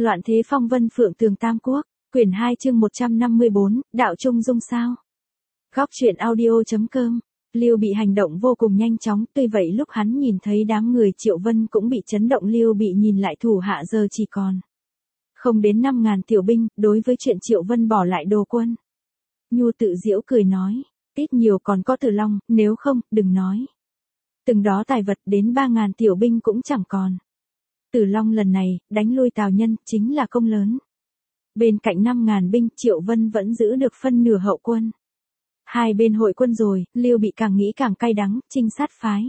Loạn thế phong vân phượng tường tam quốc, quyển 2 chương 154, đạo trung dung sao. Góc truyện audio.com. Lưu Bị hành động vô cùng nhanh chóng, tuy vậy lúc hắn nhìn thấy đám người Triệu Vân cũng bị chấn động. Lưu Bị nhìn lại thủ hạ giờ chỉ còn không đến 5.000 tiểu binh, đối với chuyện Triệu Vân bỏ lại đồ quân. Nhu tự giễu cười nói, ít nhiều còn có Tử Long, nếu không, đừng nói. Từng đó tài vật đến 3.000 tiểu binh cũng chẳng còn. Tử Long lần này, đánh lui Tào Nhân, chính là công lớn. Bên cạnh 5.000 binh, Triệu Vân vẫn giữ được phân nửa hậu quân. Hai bên hội quân rồi, Lưu Bị càng nghĩ càng cay đắng, trinh sát phái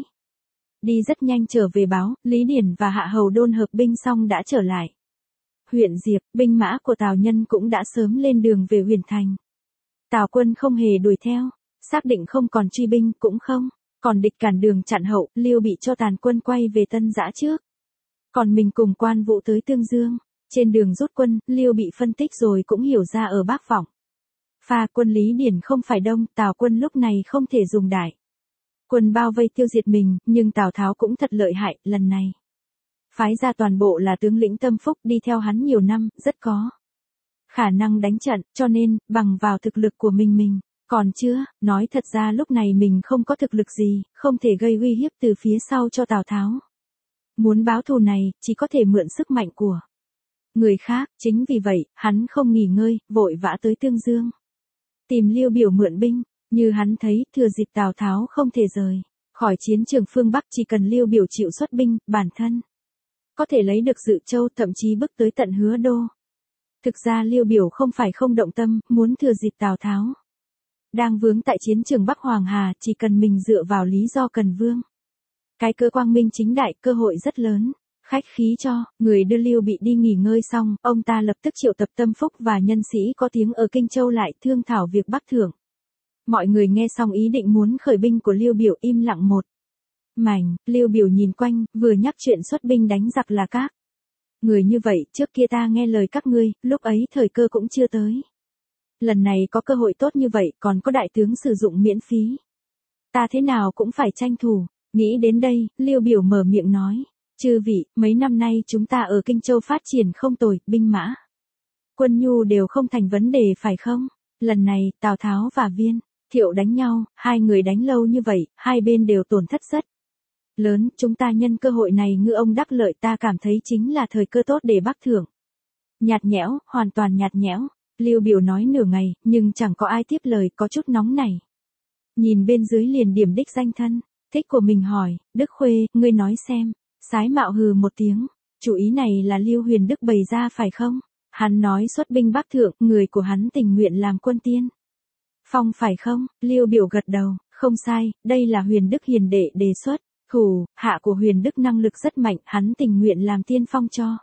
đi rất nhanh trở về báo, Lý Điển và Hạ Hầu Đôn hợp binh xong đã trở lại. Huyện Diệp, binh mã của Tào Nhân cũng đã sớm lên đường về Huyền Thành. Tào quân không hề đuổi theo, xác định không còn truy binh cũng không, còn địch cản đường chặn hậu, Lưu Bị cho tàn quân quay về Tân Giã trước. Còn mình cùng Quan Vũ tới Tương Dương, trên đường rút quân, Lưu Bị phân tích rồi cũng hiểu ra ở Bắc Vọng. Pha quân Lý Điển không phải đông, Tào quân lúc này không thể dùng đại quân bao vây tiêu diệt mình, nhưng Tào Tháo cũng thật lợi hại, lần này phái ra toàn bộ là tướng lĩnh tâm phúc đi theo hắn nhiều năm, rất có khả năng đánh trận, cho nên, bằng vào thực lực của mình, còn chưa, nói thật ra lúc này mình không có thực lực gì, không thể gây uy hiếp từ phía sau cho Tào Tháo. Muốn báo thù này, chỉ có thể mượn sức mạnh của người khác, chính vì vậy, hắn không nghỉ ngơi, vội vã tới Tương Dương. Tìm Liêu Biểu mượn binh, như hắn thấy, thừa dịp Tào Tháo không thể rời khỏi chiến trường phương Bắc, chỉ cần Liêu Biểu chịu xuất binh, bản thân có thể lấy được Dự Châu, thậm chí bước tới tận Hứa Đô. Thực ra Liêu Biểu không phải không động tâm, muốn thừa dịp Tào Tháo đang vướng tại chiến trường Bắc Hoàng Hà, chỉ cần mình dựa vào lý do cần vương. Cái cơ quang minh chính đại, cơ hội rất lớn. Khách khí cho, người đưa Lưu Bị đi nghỉ ngơi xong, ông ta lập tức triệu tập tâm phúc và nhân sĩ có tiếng ở Kinh Châu lại thương thảo việc Bắc thưởng. Mọi người nghe xong ý định muốn khởi binh của Lưu Biểu im lặng một mảnh. Lưu Biểu nhìn quanh, vừa nhắc chuyện xuất binh đánh giặc là các người như vậy, trước kia ta nghe lời các ngươi, lúc ấy thời cơ cũng chưa tới. Lần này có cơ hội tốt như vậy, còn có đại tướng sử dụng miễn phí. Ta thế nào cũng phải tranh thủ. Nghĩ đến đây, Lưu Biểu mở miệng nói. Chư vị, mấy năm nay chúng ta ở Kinh Châu phát triển không tồi, binh mã, quân nhu đều không thành vấn đề phải không? Lần này, Tào Tháo và Viên Thiệu đánh nhau, hai người đánh lâu như vậy, hai bên đều tổn thất rất lớn, chúng ta nhân cơ hội này ngư ông đắc lợi, ta cảm thấy chính là thời cơ tốt để Bắc thưởng. Nhạt nhẽo, hoàn toàn nhạt nhẽo. Lưu Biểu nói nửa ngày, nhưng chẳng có ai tiếp lời, có chút nóng này. Nhìn bên dưới liền điểm đích danh thân, thích của mình hỏi, Đức Khuê, ngươi nói xem. Sái Mạo hừ một tiếng, chủ ý này là Lưu Huyền Đức bày ra phải không? Hắn nói xuất binh Bắc thượng, người của hắn tình nguyện làm quân tiên phong phải không? Lưu Biểu gật đầu, không sai, đây là Huyền Đức hiền đệ đề xuất. Thủ hạ của Huyền Đức năng lực rất mạnh, hắn tình nguyện làm tiên phong cho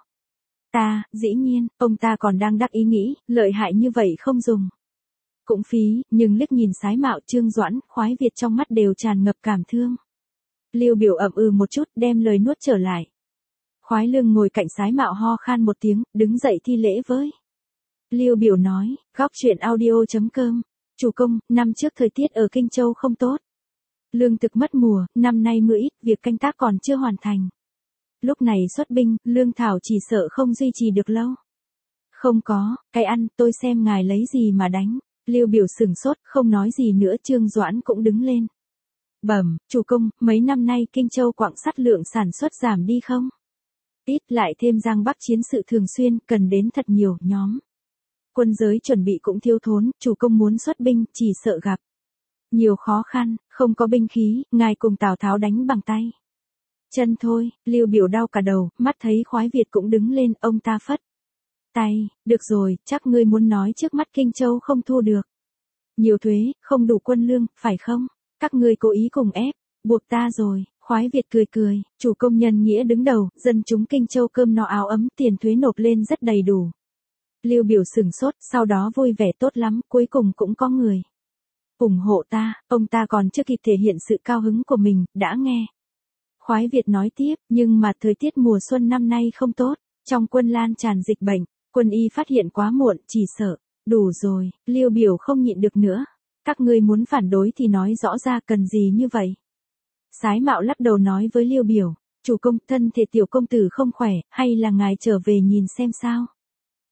ta. Dĩ nhiên, ông ta còn đang đắc ý nghĩ, lợi hại như vậy không dùng cũng phí, nhưng liếc nhìn Sái Mạo, Trương Doãn, Khoái Việt trong mắt đều tràn ngập cảm thương. Lưu Biểu ậm một chút, đem lời nuốt trở lại. Khoái Lương ngồi cạnh Sái Mạo ho khan một tiếng, đứng dậy thi lễ với Lưu Biểu nói, góc truyện audio.com. Chủ công, năm trước thời tiết ở Kinh Châu không tốt. Lương thực mất mùa, năm nay mưa ít, việc canh tác còn chưa hoàn thành. Lúc này xuất binh, lương thảo chỉ sợ không duy trì được lâu. Không có, cái ăn, tôi xem ngài lấy gì mà đánh. Lưu Biểu sửng sốt, không nói gì nữa. Trương Doãn cũng đứng lên. Bẩm, chủ công, mấy năm nay Kinh Châu quặng sắt lượng sản xuất giảm đi không? Ít, lại thêm Giang Bắc chiến sự thường xuyên, cần đến thật nhiều nhóm. Quân giới chuẩn bị cũng thiếu thốn, chủ công muốn xuất binh, chỉ sợ gặp nhiều khó khăn, không có binh khí, ngài cùng Tào Tháo đánh bằng tay chân thôi. Lưu Biểu đau cả đầu, mắt thấy Khoái Việt cũng đứng lên, ông ta phất tay, được rồi, chắc ngươi muốn nói trước mắt Kinh Châu không thu được nhiều thuế, không đủ quân lương, phải không? Các ngươi cố ý cùng ép, buộc ta rồi. Khoái Việt cười cười, chủ công nhân nghĩa đứng đầu, dân chúng Kinh Châu cơm no áo ấm, tiền thuế nộp lên rất đầy đủ. Lưu Biểu sửng sốt, sau đó vui vẻ, tốt lắm, cuối cùng cũng có người ủng hộ ta. Ông ta còn chưa kịp thể hiện sự cao hứng của mình, đã nghe Khoái Việt nói tiếp, nhưng mà thời tiết mùa xuân năm nay không tốt, trong quân lan tràn dịch bệnh, quân y phát hiện quá muộn, chỉ sợ. Đủ rồi, Lưu Biểu không nhịn được nữa. Các ngươi muốn phản đối thì nói rõ ra, cần gì như vậy? Sái Mạo lắc đầu nói với Lưu Biểu, chủ công, thân thể tiểu công tử không khỏe, hay là ngài trở về nhìn xem sao?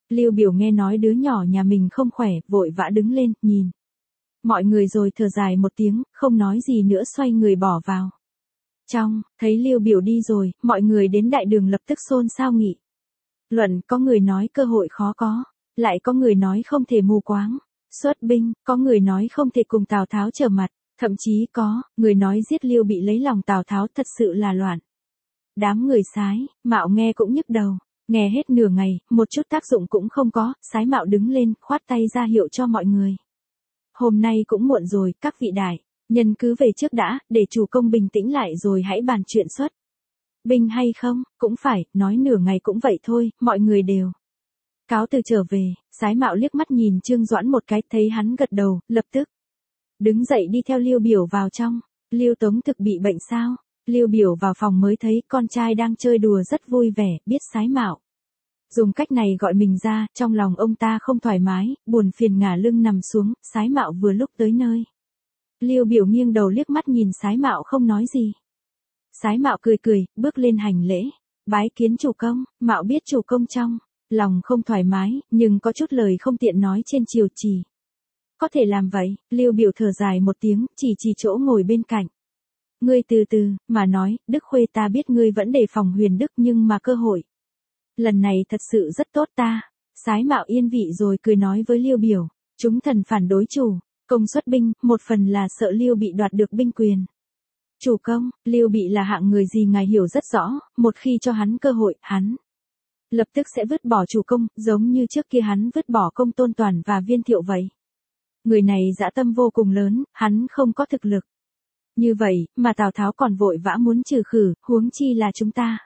Lưu Biểu nghe nói đứa nhỏ nhà mình không khỏe, vội vã đứng lên, nhìn mọi người rồi thở dài một tiếng, không nói gì nữa xoay người bỏ vào trong, thấy Lưu Biểu đi rồi, mọi người đến đại đường lập tức xôn xao nghị luận, có người nói cơ hội khó có, lại có người nói không thể mù quáng xuất binh, có người nói không thể cùng Tào Tháo trở mặt, thậm chí có người nói giết Lưu Bị lấy lòng Tào Tháo, thật sự là loạn. Đám người Sái Mạo nghe cũng nhức đầu, nghe hết nửa ngày, một chút tác dụng cũng không có, Sái Mạo đứng lên, khoát tay ra hiệu cho mọi người. Hôm nay cũng muộn rồi, các vị đại nhân cứ về trước đã, để chủ công bình tĩnh lại rồi hãy bàn chuyện xuất binh hay không, cũng phải, nói nửa ngày cũng vậy thôi, mọi người đều cáo từ trở về. Sái Mạo liếc mắt nhìn Trương Doãn một cái, thấy hắn gật đầu, lập tức đứng dậy đi theo Lưu Biểu vào trong. Lưu Tống thực bị bệnh sao? Lưu Biểu vào phòng mới thấy con trai đang chơi đùa rất vui vẻ, biết Sái Mạo dùng cách này gọi mình ra, trong lòng ông ta không thoải mái, buồn phiền ngả lưng nằm xuống. Sái Mạo vừa lúc tới nơi, Lưu Biểu nghiêng đầu liếc mắt nhìn Sái Mạo không nói gì. Sái Mạo cười cười, bước lên hành lễ, bái kiến chủ công. Mạo biết chủ công trong lòng không thoải mái, nhưng có chút lời không tiện nói trên triều, chỉ có thể làm vậy. Lưu Biểu thở dài một tiếng, chỉ chỗ ngồi bên cạnh. Ngươi từ từ mà nói, Đức Khuê ta biết ngươi vẫn đề phòng Huyền Đức, nhưng mà cơ hội lần này thật sự rất tốt ta. Sái Mạo yên vị rồi cười nói với Lưu Biểu, chúng thần phản đối chủ công xuất binh, một phần là sợ Lưu Bị đoạt được binh quyền. Chủ công, Lưu Bị là hạng người gì ngài hiểu rất rõ, một khi cho hắn cơ hội, hắn lập tức sẽ vứt bỏ chủ công, giống như trước kia hắn vứt bỏ Công Tôn Toàn và Viên Thiệu vậy. Người này dã tâm vô cùng lớn, hắn không có thực lực như vậy, mà Tào Tháo còn vội vã muốn trừ khử, huống chi là chúng ta.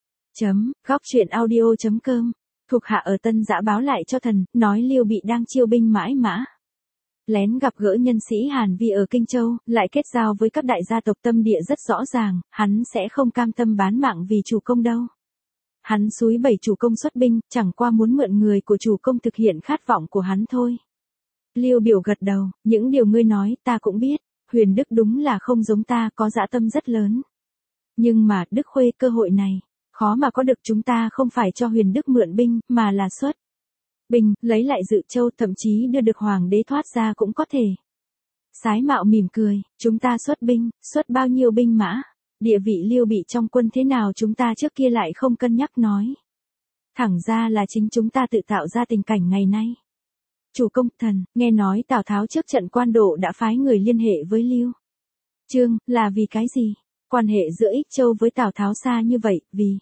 Góc truyện audio.com. Thuộc hạ ở Tân Dã báo lại cho thần, nói Lưu Bị đang chiêu binh mãi mã lén gặp gỡ nhân sĩ Hàn Vi ở Kinh Châu, lại kết giao với các đại gia tộc tâm địa rất rõ ràng, hắn sẽ không cam tâm bán mạng vì chủ công đâu. Hắn xúi bẩy chủ công xuất binh, chẳng qua muốn mượn người của chủ công thực hiện khát vọng của hắn thôi. Lưu Biểu gật đầu, những điều ngươi nói ta cũng biết, Huyền Đức đúng là không giống ta, có dã tâm rất lớn. Nhưng mà, Đức Khuê, cơ hội này khó mà có được, chúng ta không phải cho Huyền Đức mượn binh, mà là xuất binh, lấy lại Dự Châu, thậm chí đưa được hoàng đế thoát ra cũng có thể. Sái Mạo mỉm cười, chúng ta xuất binh, xuất bao nhiêu binh mã, địa vị Lưu Bị trong quân thế nào chúng ta trước kia lại không cân nhắc nói. Thẳng ra là chính chúng ta tự tạo ra tình cảnh ngày nay. Chủ công, thần, nghe nói Tào Tháo trước trận Quan Độ đã phái người liên hệ với Lưu Chương, là vì cái gì? Quan hệ giữa Ích Châu với Tào Tháo xa như vậy, vì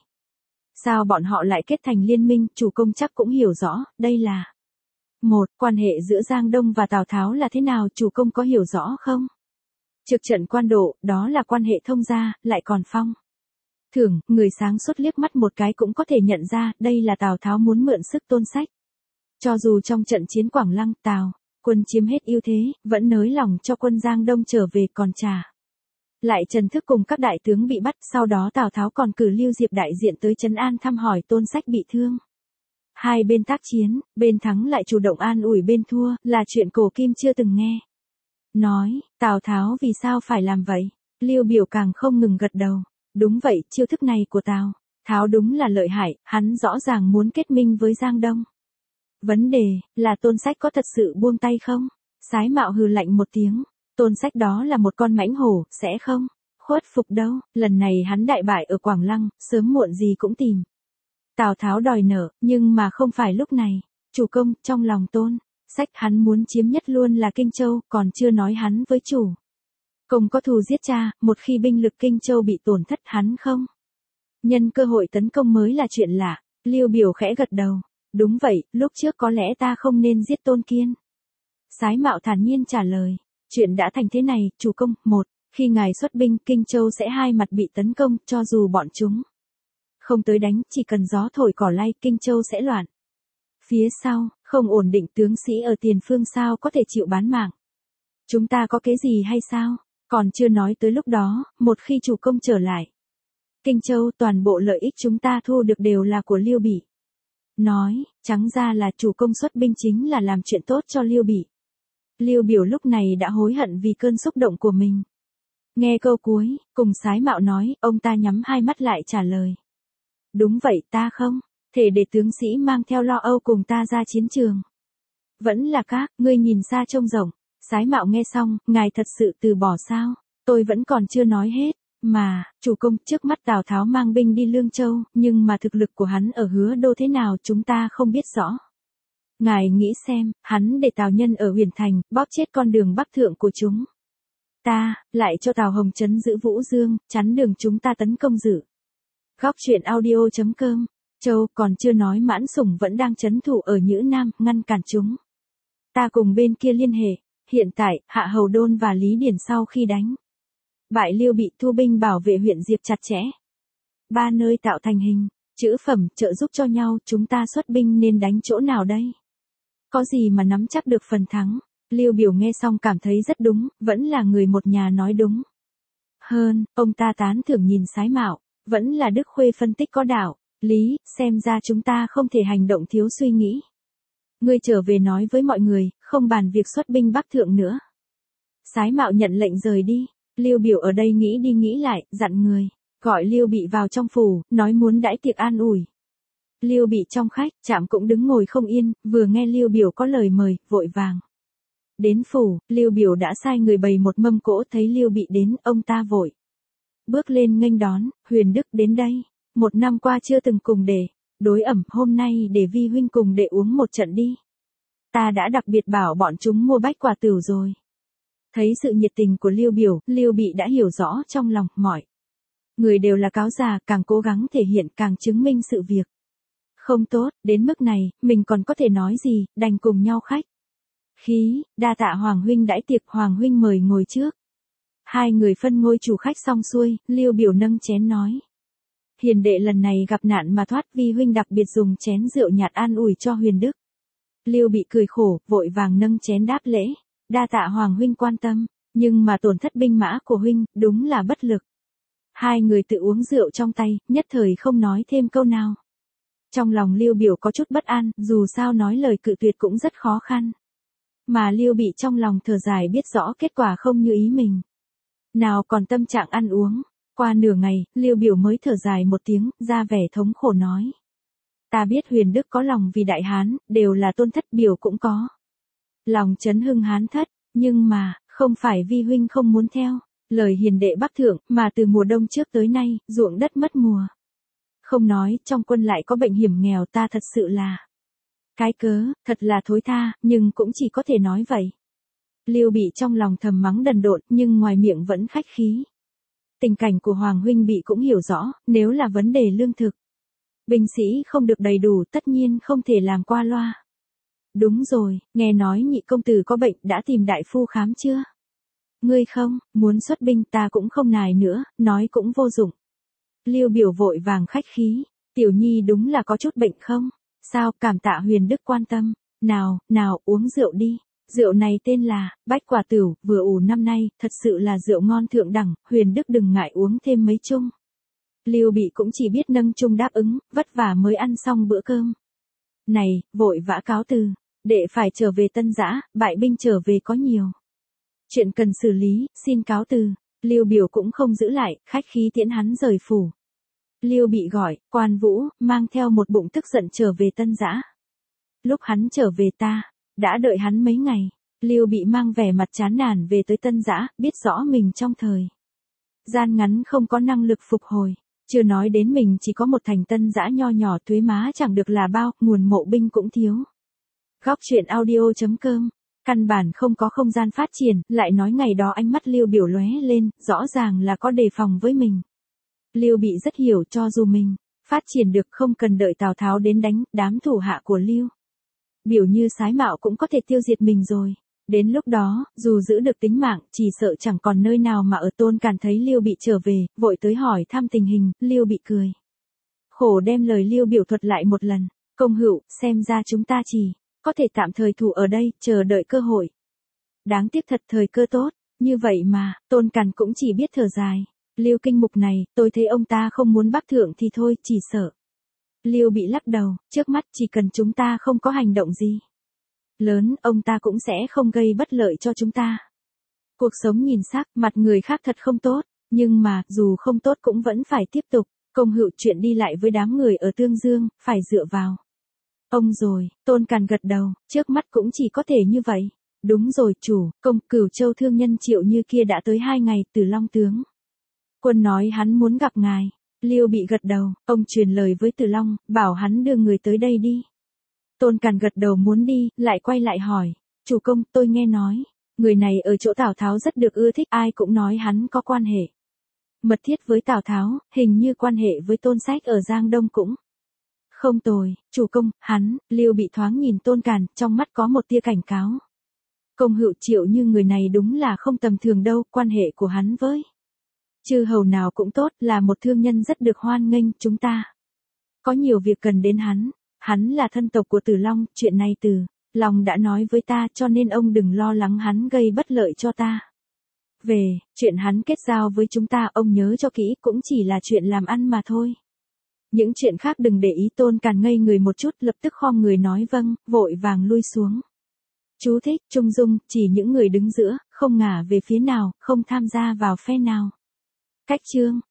sao bọn họ lại kết thành liên minh? Chủ công chắc cũng hiểu rõ, đây là quan hệ giữa Giang Đông và Tào Tháo là thế nào, chủ công có hiểu rõ không? Trực trận Quan Độ, đó là quan hệ thông gia, lại còn phong thưởng, người sáng suốt liếc mắt một cái cũng có thể nhận ra, đây là Tào Tháo muốn mượn sức Tôn Sách. Cho dù trong trận chiến Quảng Lăng, Tào quân chiếm hết ưu thế, vẫn nới lòng cho quân Giang Đông trở về, còn trả lại Trần Thức cùng các đại tướng bị bắt, sau đó Tào Tháo còn cử Lưu Diệp đại diện tới trấn an thăm hỏi Tôn Sách bị thương. Hai bên tác chiến, bên thắng lại chủ động an ủi bên thua, là chuyện cổ kim chưa từng nghe. Nói, Tào Tháo vì sao phải làm vậy? Lưu Biểu càng không ngừng gật đầu. Đúng vậy, chiêu thức này của Tào Tháo đúng là lợi hại, hắn rõ ràng muốn kết minh với Giang Đông. Vấn đề là Tôn Sách có thật sự buông tay không? Sái Mạo hừ lạnh một tiếng. Tôn Sách đó là một con mãnh hổ, sẽ không khuất phục đâu. Lần này hắn đại bại ở Quảng Lăng, sớm muộn gì cũng tìm Tào Tháo đòi nợ, nhưng mà không phải lúc này. Chủ công, trong lòng Tôn Sách hắn muốn chiếm nhất luôn là Kinh Châu, còn chưa nói hắn với chủ công có thù giết cha, một khi binh lực Kinh Châu bị tổn thất hắn không nhân cơ hội tấn công mới là chuyện lạ. Lưu Biểu khẽ gật đầu. Đúng vậy, lúc trước có lẽ ta không nên giết Tôn Kiên. Sái Mạo thản nhiên trả lời. Chuyện đã thành thế này, chủ công, khi ngài xuất binh, Kinh Châu sẽ hai mặt bị tấn công, cho dù bọn chúng không tới đánh, chỉ cần gió thổi cỏ lay, Kinh Châu sẽ loạn. Phía sau, không ổn định, tướng sĩ ở tiền phương sao có thể chịu bán mạng. Chúng ta có kế gì hay sao? Còn chưa nói tới lúc đó, một khi chủ công trở lại Kinh Châu, toàn bộ lợi ích chúng ta thu được đều là của Lưu Bị. Nói, trắng ra là chủ công xuất binh chính là làm chuyện tốt cho Lưu Bị. Lưu Biểu lúc này đã hối hận vì cơn xúc động của mình. Nghe câu cuối, cùng Sái Mạo nói, ông ta nhắm hai mắt lại trả lời. Đúng vậy, ta không thể để tướng sĩ mang theo lo âu cùng ta ra chiến trường. Vẫn là các, ngươi nhìn xa trông rộng. Sái Mạo nghe xong, ngài thật sự từ bỏ sao? Tôi vẫn còn chưa nói hết. Mà, chủ công, trước mắt Tào Tháo mang binh đi Lương Châu, nhưng mà thực lực của hắn ở Hứa Đô thế nào chúng ta không biết rõ. Ngài nghĩ xem, hắn để Tào Nhân ở Huyền Thành, bóp chết con đường bắc thượng của chúng. Ta, lại cho Tào Hồng trấn giữ Vũ Dương, chắn đường chúng ta tấn công dự. Góc truyện audio.com, Châu còn chưa nói Mãn Sủng vẫn đang trấn thủ ở Nhữ Nam, ngăn cản chúng. Ta cùng bên kia liên hệ, hiện tại, Hạ Hầu Đôn và Lý Điển sau khi đánh bại Liêu bị thu binh bảo vệ huyện Diệp chặt chẽ. Ba nơi tạo thành hình, chữ phẩm, trợ giúp cho nhau, chúng ta xuất binh nên đánh chỗ nào đây? Có gì mà nắm chắc được phần thắng? Liêu Biểu nghe xong cảm thấy rất đúng, vẫn là người một nhà nói đúng. Hơn, ông ta tán thưởng nhìn Sái Mạo, vẫn là Đức Khuê phân tích có đạo, lý, xem ra chúng ta không thể hành động thiếu suy nghĩ. Ngươi trở về nói với mọi người, không bàn việc xuất binh bắc thượng nữa. Sái Mạo nhận lệnh rời đi. Liêu Biểu ở đây nghĩ đi nghĩ lại, dặn người, gọi Liêu Bị vào trong phủ, nói muốn đãi tiệc an ủi. Liêu Bị trong khách, Trạm cũng đứng ngồi không yên, vừa nghe Liêu Biểu có lời mời, vội vàng. Đến phủ, Liêu Biểu đã sai người bày một mâm cỗ, thấy Liêu Bị đến, ông ta vội bước lên nghênh đón, Huyền Đức đến đây, 1 năm qua chưa từng cùng để đối ẩm, hôm nay để vi huynh cùng để uống một trận đi. Ta đã đặc biệt bảo bọn chúng mua bách quả tửu rồi. Thấy sự nhiệt tình của Liêu Biểu, Liêu Bị đã hiểu rõ trong lòng, mọi người đều là cáo già, càng cố gắng thể hiện càng chứng minh sự việc không tốt, đến mức này, mình còn có thể nói gì, đành cùng nhau khách khí, đa tạ Hoàng huynh đãi tiệc, Hoàng huynh mời ngồi trước. Hai người phân ngôi chủ khách xong xuôi, Liêu Biểu nâng chén nói. Hiền đệ lần này gặp nạn mà thoát, vi huynh đặc biệt dùng chén rượu nhạt an ủi cho Huyền Đức. Liêu Bị cười khổ, vội vàng nâng chén đáp lễ. Đa tạ Hoàng huynh quan tâm, nhưng mà tổn thất binh mã của huynh, đúng là bất lực. Hai người tự uống rượu trong tay, nhất thời không nói thêm câu nào. Trong lòng Liêu Biểu có chút bất an, dù sao nói lời cự tuyệt cũng rất khó khăn. Mà Liêu Bị trong lòng thở dài biết rõ kết quả không như ý mình. Nào còn tâm trạng ăn uống. Qua nửa ngày, Liêu Biểu mới thở dài một tiếng, ra vẻ thống khổ nói. Ta biết Huyền Đức có lòng vì Đại Hán, đều là tôn thất Biểu cũng có lòng chấn hưng Hán thất, nhưng mà, không phải vi huynh không muốn theo lời hiền đệ bắc thượng, mà từ mùa đông trước tới nay, ruộng đất mất mùa. Không nói, trong quân lại có bệnh hiểm nghèo, ta thật sự là cái cớ, thật là thối tha, nhưng cũng chỉ có thể nói vậy. Liêu Bị trong lòng thầm mắng đần độn, nhưng ngoài miệng vẫn khách khí. Tình cảnh của Hoàng huynh Bị cũng hiểu rõ, nếu là vấn đề lương thực, binh sĩ không được đầy đủ, tất nhiên không thể làm qua loa. Đúng rồi, nghe nói nhị công tử có bệnh, đã tìm đại phu khám chưa? Ngươi không, muốn xuất binh ta cũng không nài nữa, nói cũng vô dụng. Liêu Biểu vội vàng khách khí, Tiểu Nhi đúng là có chút bệnh không? Sao, cảm tạ Huyền Đức quan tâm. Nào, uống rượu đi. Rượu này tên là bách quả tửu, vừa ủ năm nay, thật sự là rượu ngon thượng đẳng, Huyền Đức đừng ngại uống thêm mấy chung. Liêu Bị cũng chỉ biết nâng chung đáp ứng, vất vả mới ăn xong bữa cơm. Này, vội vã cáo từ, đệ phải trở về Tân Giã, bại binh trở về có nhiều chuyện cần xử lý, xin cáo từ. Liêu Biểu cũng không giữ lại, khách khí tiễn hắn rời phủ. Liêu Bị gọi, Quan Vũ, mang theo một bụng tức giận trở về Tân Giã. Lúc hắn trở về ta đã đợi hắn mấy ngày. Liêu Bị mang vẻ mặt chán nản về tới Tân Giã, biết rõ mình trong thời gian ngắn không có năng lực phục hồi. Chưa nói đến mình chỉ có một thành Tân Giã nho nhỏ, thuế má chẳng được là bao, nguồn mộ binh cũng thiếu. Góc truyện audio.com, căn bản không có không gian phát triển, lại nói ngày đó ánh mắt Liêu Biểu lóe lên, rõ ràng là có đề phòng với mình. Liêu Bị rất hiểu, cho dù mình phát triển được không cần đợi Tào Tháo đến đánh, đám thủ hạ của Liêu Biểu như Sái Mạo cũng có thể tiêu diệt mình rồi. Đến lúc đó, dù giữ được tính mạng, chỉ sợ chẳng còn nơi nào mà ở. Tôn Càn thấy Liêu Bị trở về, vội tới hỏi thăm tình hình, Liêu Bị cười khổ đem lời Liêu Biểu thuật lại một lần. Công hữu, xem ra chúng ta chỉ có thể tạm thời thủ ở đây, chờ đợi cơ hội. Đáng tiếc thật thời cơ tốt, như vậy mà, Tôn Càn cũng chỉ biết thở dài. Liêu Kinh Mục này, tôi thấy ông ta không muốn bắc thượng thì thôi, chỉ sợ. Liêu Bị lắc đầu, trước mắt chỉ cần chúng ta không có hành động gì lớn, ông ta cũng sẽ không gây bất lợi cho chúng ta. Cuộc sống nhìn sắc, mặt người khác thật không tốt, nhưng mà, dù không tốt cũng vẫn phải tiếp tục. Công Hữu chuyện đi lại với đám người ở Tương Dương, phải dựa vào ông rồi, Tôn Càn gật đầu, trước mắt cũng chỉ có thể như vậy. Đúng rồi chủ, công Cửu Châu thương nhân Triệu Như kia đã tới 2 ngày từ Long tướng. Quân nói hắn muốn gặp ngài. Liêu Bị gật đầu, ông truyền lời với Từ Long, bảo hắn đưa người tới đây đi. Tôn Càn gật đầu muốn đi, lại quay lại hỏi, chủ công, tôi nghe nói, người này ở chỗ Tào Tháo rất được ưa thích, ai cũng nói hắn có quan hệ mật thiết với Tào Tháo, hình như quan hệ với Tôn Sách ở Giang Đông cũng không tồi, chủ công, hắn. Liêu Bị thoáng nhìn Tôn Càn, trong mắt có một tia cảnh cáo. Công Hữu Triệu Như người này đúng là không tầm thường đâu, quan hệ của hắn với chư hầu nào cũng tốt, là một thương nhân rất được hoan nghênh, chúng ta có nhiều việc cần đến hắn là thân tộc của Từ Long, chuyện này Từ Long đã nói với ta, cho nên ông đừng lo lắng hắn gây bất lợi cho ta. Về, chuyện hắn kết giao với chúng ta, ông nhớ cho kỹ, cũng chỉ là chuyện làm ăn mà thôi. Những chuyện khác đừng để ý. Tôn Càn ngây người một chút, lập tức khom người nói vâng, vội vàng lui xuống. Chú thích, trung dung, chỉ những người đứng giữa, không ngả về phía nào, không tham gia vào phe nào. Cách chương